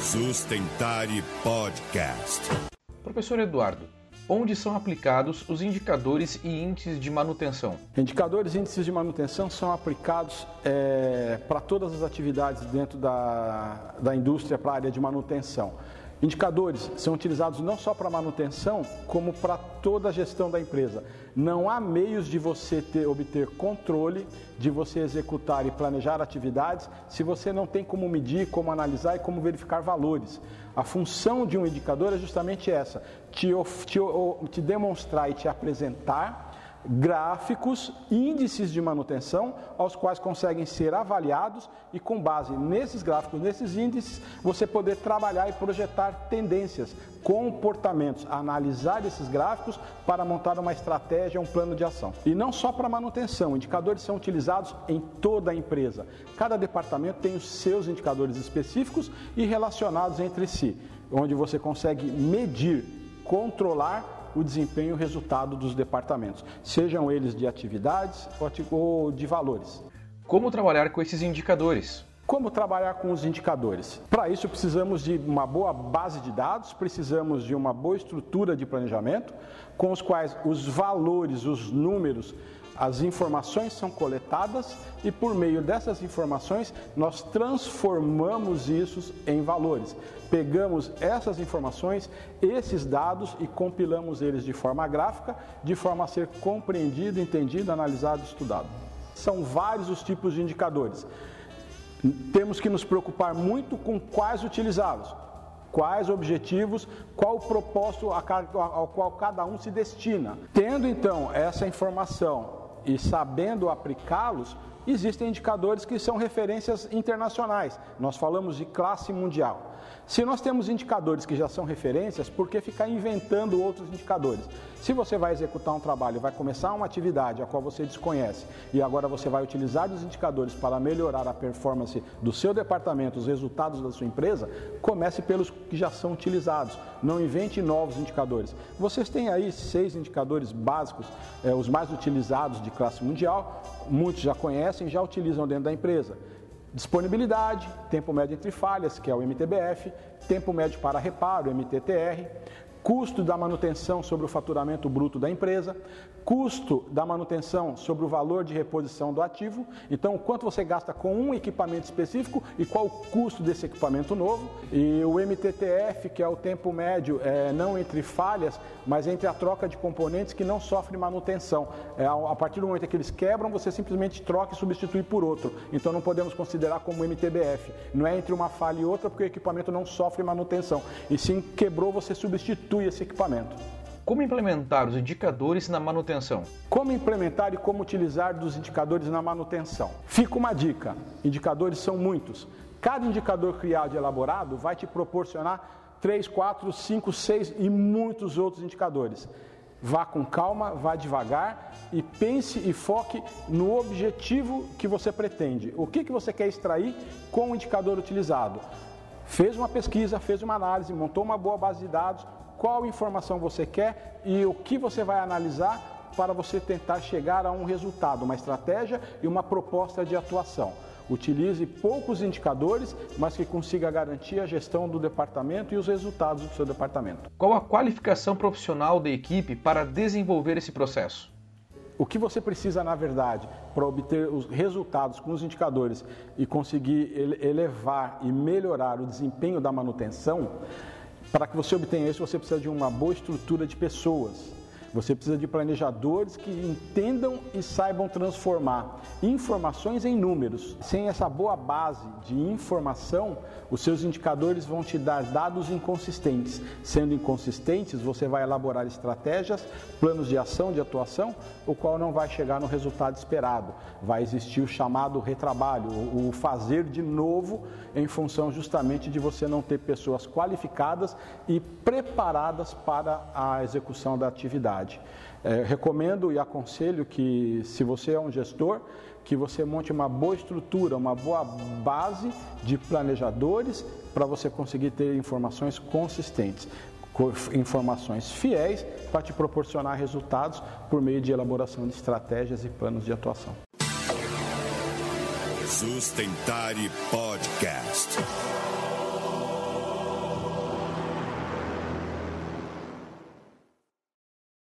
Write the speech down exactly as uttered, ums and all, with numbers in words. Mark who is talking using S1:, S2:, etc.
S1: Sustentare Podcast.
S2: Professor Eduardo, onde são aplicados os indicadores e índices de manutenção?
S3: Indicadores e índices de manutenção são aplicados é, para todas as atividades dentro da, da indústria para a área de manutenção. Indicadores são utilizados não só para manutenção, como para toda a gestão da empresa. Não há meios de você ter, obter controle, de você executar e planejar atividades, se você não tem como medir, como analisar e como verificar valores. A função de um indicador é justamente essa, te, te, te demonstrar e te apresentar gráficos, índices de manutenção, aos quais conseguem ser avaliados e com base nesses gráficos, nesses índices, você poder trabalhar e projetar tendências, comportamentos, analisar esses gráficos para montar uma estratégia, um plano de ação. E não só para manutenção, indicadores são utilizados em toda a empresa. Cada departamento tem os seus indicadores específicos e relacionados entre si, onde você consegue medir, controlar o desempenho e o resultado dos departamentos, sejam eles de atividades ou de valores.
S2: Como trabalhar com esses indicadores?
S3: Como trabalhar com os indicadores? Para isso precisamos de uma boa base de dados, precisamos de uma boa estrutura de planejamento, com os quais os valores, os números, as informações são coletadas e por meio dessas informações nós transformamos isso em valores. Pegamos essas informações, esses dados e compilamos eles de forma gráfica, de forma a ser compreendido, entendido, analisado e estudado. São vários os tipos de indicadores. Temos que nos preocupar muito com quais utilizá-los. Quais objetivos, qual o propósito ao qual cada um se destina. Tendo então essa informação e sabendo aplicá-los, existem indicadores que são referências internacionais. Nós falamos de classe mundial. Se nós temos indicadores que já são referências, por que ficar inventando outros indicadores? Se você vai executar um trabalho, vai começar uma atividade a qual você desconhece e agora você vai utilizar os indicadores para melhorar a performance do seu departamento, os resultados da sua empresa, comece pelos que já são utilizados. Não invente novos indicadores. Vocês têm aí seis indicadores básicos, é, os mais utilizados de classe mundial, muitos já conhecem, já utilizam dentro da empresa. Disponibilidade, tempo médio entre falhas, que é o M T B F, tempo médio para reparo, M T T R, custo da manutenção sobre o faturamento bruto da empresa, custo da manutenção sobre o valor de reposição do ativo, então o quanto você gasta com um equipamento específico e qual o custo desse equipamento novo, e o M T T F, que é o tempo médio, é, não entre falhas, mas entre a troca de componentes que não sofrem manutenção. É, a partir do momento em que eles quebram, você simplesmente troca e substitui por outro, então não podemos considerar como M T B F, não é entre uma falha e outra porque o equipamento não sofre manutenção, e sim quebrou, você substitui esse equipamento.
S2: Como implementar os indicadores na manutenção?
S3: Como implementar e como utilizar dos indicadores na manutenção? Fica uma dica, indicadores são muitos. Cada indicador criado e elaborado vai te proporcionar três, quatro, cinco, seis e muitos outros indicadores. Vá com calma, vá devagar e pense e foque no objetivo que você pretende. O que, que você quer extrair com o indicador utilizado? Fez uma pesquisa, fez uma análise, montou uma boa base de dados, qual informação você quer e o que você vai analisar para você tentar chegar a um resultado, uma estratégia e uma proposta de atuação. Utilize poucos indicadores, mas que consiga garantir a gestão do departamento e os resultados do seu departamento.
S2: Qual a qualificação profissional da equipe para desenvolver esse processo?
S3: O que você precisa, na verdade, para obter os resultados com os indicadores e conseguir elevar e melhorar o desempenho da manutenção, para que você obtenha isso, você precisa de uma boa estrutura de pessoas. Você precisa de planejadores que entendam e saibam transformar informações em números. Sem essa boa base de informação, os seus indicadores vão te dar dados inconsistentes. Sendo inconsistentes, você vai elaborar estratégias, planos de ação, de atuação, o qual não vai chegar no resultado esperado. Vai existir o chamado retrabalho, o fazer de novo, em função justamente de você não ter pessoas qualificadas e preparadas para a execução da atividade. É, recomendo e aconselho que, se você é um gestor, que você monte uma boa estrutura, uma boa base de planejadores para você conseguir ter informações consistentes, informações fiéis para te proporcionar resultados por meio de elaboração de estratégias e planos de atuação.
S1: Sustentare Podcast.